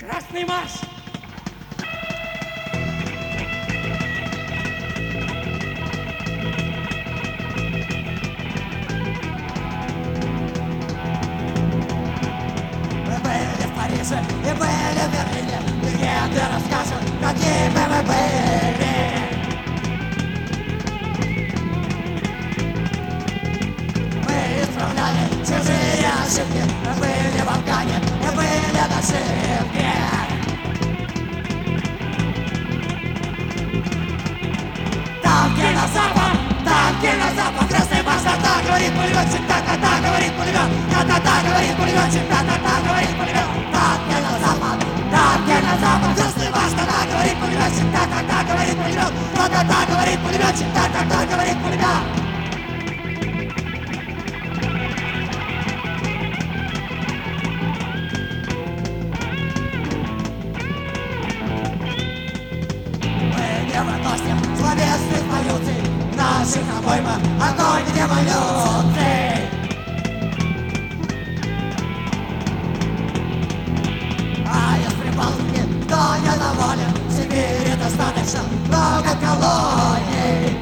Красный марш! Мы были в Париже и были в Берлине, легенды расскажут, какими мы были. Мы исправляли чужие ошибки, мы были в Афгане, мы были на ошибке. Танки на запад, красный марш, та-та, говорит пулеметчик, та-та-та, говорит пулемет, та-та-та, говорит пулеметчик, та-та-та, говорит пулемет. Танки на запад, красный марш, та-та, говорит пулеметчик, та-та-та, говорит пулемет, та-та-та, говорит пулеметчик, та-та-та, говорит пулемет. Не выносим словесных полюций, в наших обоймах огонь революции. А из Прибалтики кто недоволен, в Сибири достаточно много колоний.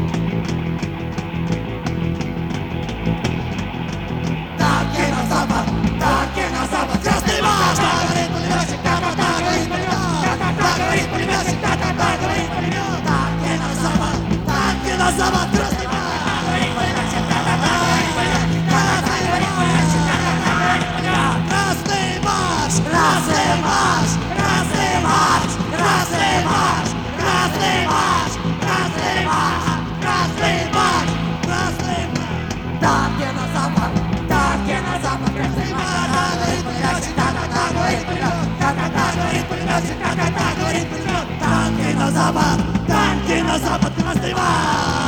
Танки на запад, красный марш, говорит пулеметчик, та-та-та, говорит пулемет, та-та-та, говорит пулеметчик, та-та-та, говорит пулемет. Танки на запад, красный марш, говорит пулеметчик, та-та-та, говорит пулемет, та-та-та, говорит пулеметчик, та-та-та, говорит пулемет. Красный марш, красный марш, красный марш, красный марш, красный марш, красный марш, красный марш, красный марш. Танки на запад, красный марш, говорит пулеметчик, та-та-та, говорит пулемет, та-та-та, говорит пулеметчик, та-та-та, говорит пулемет. Танки на запад, красный марш.